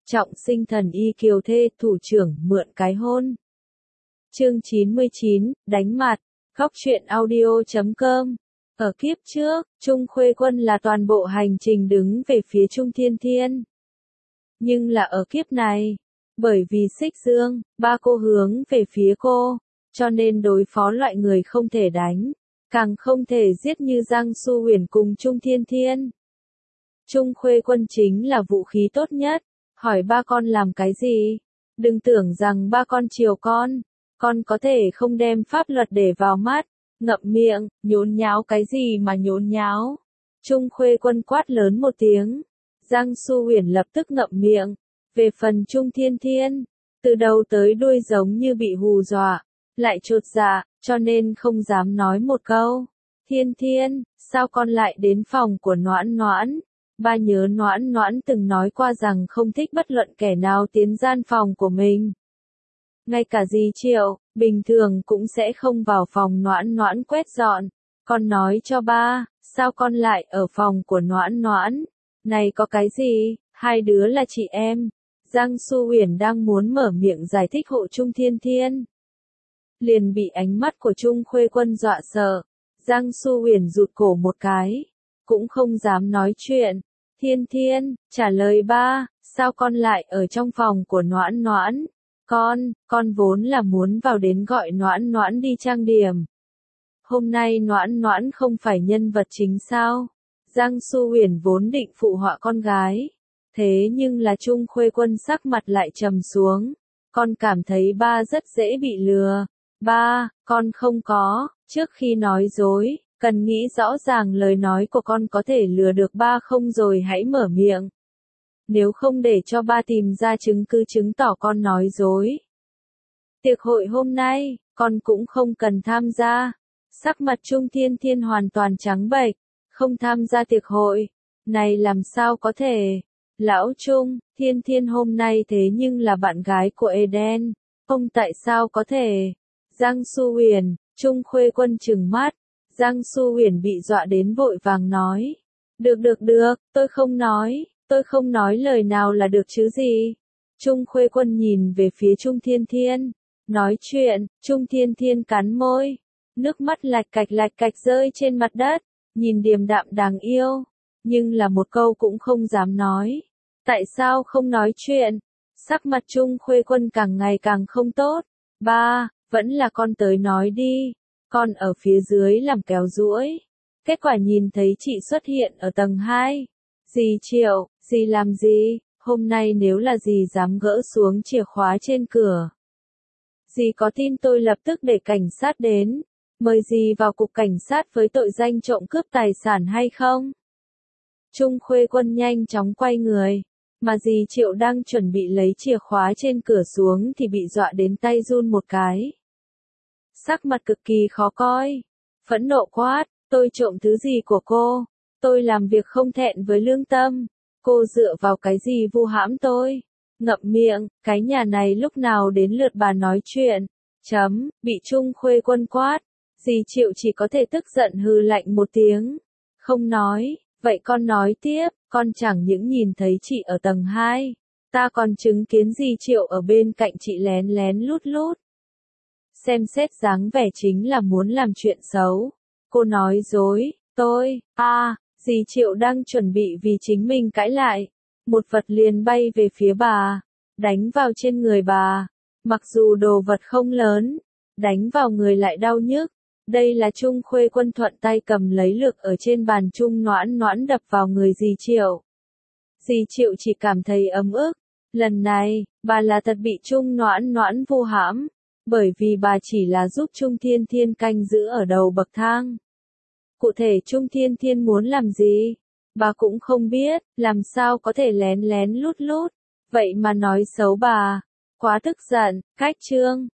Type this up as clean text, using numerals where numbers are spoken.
Trọng sinh thần y kiều thê, thủ trưởng mượn cái hôn. Chương 99, đánh mặt. Góc truyện audio.com. Ở kiếp trước, Trung Khuê Quân là toàn bộ hành trình đứng về phía Trung Thiên Thiên. Nhưng là ở kiếp này, bởi vì Xích Dương, ba cô hướng về phía cô, cho nên đối phó loại người không thể đánh, càng không thể giết như Giang Su Huyền cùng Trung Thiên Thiên. Trung Khuê Quân chính là vũ khí tốt nhất. Hỏi ba con làm cái gì? Đừng tưởng rằng ba con chiều con có thể không đem pháp luật để vào mắt, ngậm miệng, nhốn nháo cái gì mà nhốn nháo. Trung Khuê Quân quát lớn một tiếng, Giang Su Huyền lập tức ngậm miệng. Về phần Trung Thiên Thiên, từ đầu tới đuôi giống như bị hù dọa, lại chột dạ, cho nên không dám nói một câu. Thiên Thiên, sao con lại đến phòng của Noãn Noãn? Ba nhớ Noãn Noãn từng nói qua rằng không thích bất luận kẻ nào tiến gian phòng của mình. Ngay cả dì Triệu, bình thường cũng sẽ không vào phòng Noãn Noãn quét dọn. Con nói cho ba, sao con lại ở phòng của Noãn Noãn? Này có cái gì, hai đứa là chị em. Giang Su Huyền đang muốn mở miệng giải thích hộ Trung Thiên Thiên. Liền bị ánh mắt của Trung Khuê Quân dọa sợ. Giang Su Huyền rụt cổ một cái, cũng không dám nói chuyện. Thiên Thiên, trả lời ba, sao con lại ở trong phòng của Noãn Noãn? Con vốn là muốn vào đến gọi Noãn Noãn đi trang điểm. Hôm nay Noãn Noãn không phải nhân vật chính sao? Giang Su Huyền vốn định phụ họa con gái. Thế nhưng là Trung Khuê Quân sắc mặt lại trầm xuống. Con cảm thấy ba rất dễ bị lừa. Ba, con không có, trước khi nói dối. Cần nghĩ rõ ràng lời nói của con có thể lừa được ba không rồi hãy mở miệng. Nếu không để cho ba tìm ra chứng cứ chứng tỏ con nói dối. Tiệc hội hôm nay, con cũng không cần tham gia. Sắc mặt Trung Thiên Thiên hoàn toàn trắng bệch, không tham gia tiệc hội. Này làm sao có thể? Lão Trung, Thiên Thiên hôm nay thế nhưng là bạn gái của Eden. Ông tại sao có thể? Giang Su Huyền, Trung Khuê Quân trừng mắt. Giang Su Huyền bị dọa đến vội vàng nói. Được, tôi không nói lời nào là được chứ gì. Trung Khuê Quân nhìn về phía Trung Thiên Thiên. Nói chuyện, Trung Thiên Thiên cắn môi. Nước mắt lạch cạch rơi trên mặt đất. Nhìn điềm đạm đáng yêu. Nhưng là một câu cũng không dám nói. Tại sao không nói chuyện? Sắc mặt Trung Khuê Quân càng ngày càng không tốt. Ba, vẫn là con tới nói đi. Con ở phía dưới làm kéo duỗi. Kết quả nhìn thấy chị xuất hiện ở tầng 2. Dì Triệu, dì làm gì? Hôm nay nếu là dì dám gỡ xuống chìa khóa trên cửa. Dì có tin tôi lập tức để cảnh sát đến. Mời dì vào cục cảnh sát với tội danh trộm cướp tài sản hay không? Trung Khuê Quân nhanh chóng quay người. Mà dì Triệu đang chuẩn bị lấy chìa khóa trên cửa xuống thì bị dọa đến tay run một cái. Sắc mặt cực kỳ khó coi. Phẫn nộ quát, tôi trộm thứ gì của cô? Tôi làm việc không thẹn với lương tâm. Cô dựa vào cái gì vu hãm tôi? Ngậm miệng, cái nhà này lúc nào đến lượt bà nói chuyện. Bị Trung Khuê Quân quát. Dì Triệu chỉ có thể tức giận hừ lạnh một tiếng. Không nói, vậy con nói tiếp, con chẳng những nhìn thấy chị ở tầng 2. Ta còn chứng kiến dì Triệu ở bên cạnh chị lén lén lút lút. Xem xét dáng vẻ chính là muốn làm chuyện xấu. Cô nói dối, dì Triệu đang chuẩn bị vì chính mình cãi lại. Một vật liền bay về phía bà, đánh vào trên người bà. Mặc dù đồ vật không lớn, đánh vào người lại đau nhức. Đây là Trung Khuê Quân thuận tay cầm lấy lược ở trên bàn Trung Noãn Noãn đập vào người dì Triệu. Dì Triệu chỉ cảm thấy ấm ức. Lần này, bà là thật bị Trung Noãn Noãn vu hãm. Bởi vì bà chỉ là giúp Trung Thiên Thiên canh giữ ở đầu bậc thang. Cụ thể Trung Thiên Thiên muốn làm gì? Bà cũng không biết, làm sao có thể lén lén lút lút. Vậy mà nói xấu bà. Quá tức giận, cách chương.